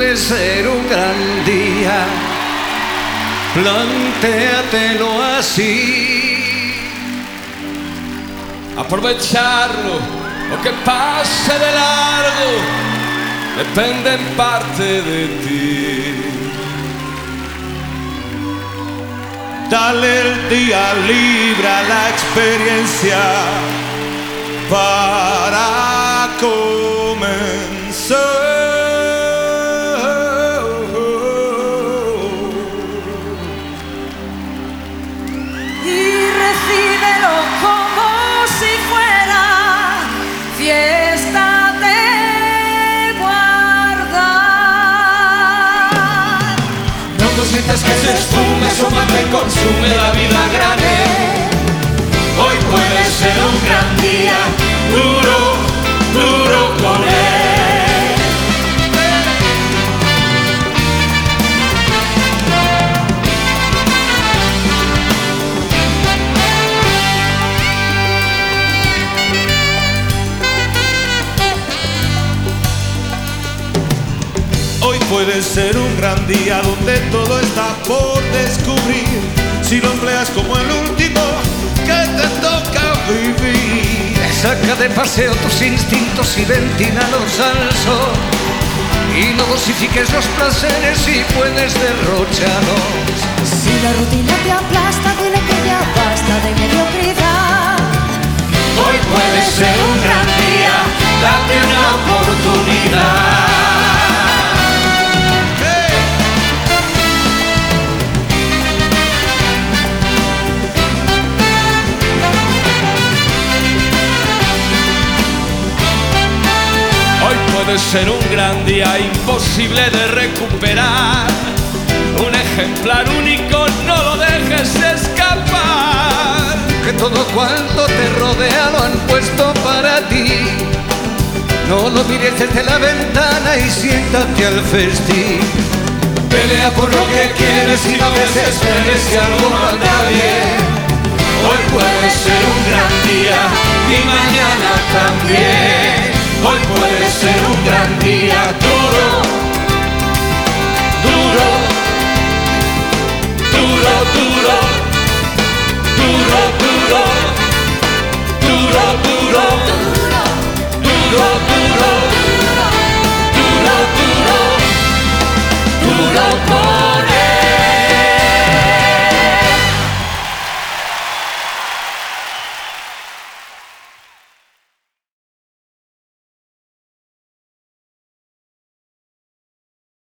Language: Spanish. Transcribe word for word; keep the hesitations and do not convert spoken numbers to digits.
puede ser un gran día. Plantéatelo así. Aprovecharlo o que pase de largo depende en parte de ti. Dale el día libre a la experiencia para comenzar. Y recíbelo como si fuera fiesta de guardar. No consientas que se esfume, suma que consume la vida grande. Hoy puede ser un gran día, duro, duro con él. Hoy puede ser un gran día donde todo está por descubrir, si lo empleas como el último que te toca vivir. Saca de paseo tus instintos y ventínalos al sol. Y no dosifiques los placeres si puedes derrocharlos. Si la rutina te aplasta, dile que ya basta de mediocridad. Hoy puede ser un gran día, date una oportunidad. Puede ser un gran día imposible de recuperar. Un ejemplar único, no lo dejes escapar. Que todo cuanto te rodea lo han puesto para ti. No lo mires desde la ventana y siéntate al festín. Pelea por lo que quieres y no desesperes si algo no anda bien. Hoy puede ser un gran día y mañana también. Hoy puede ser un gran día.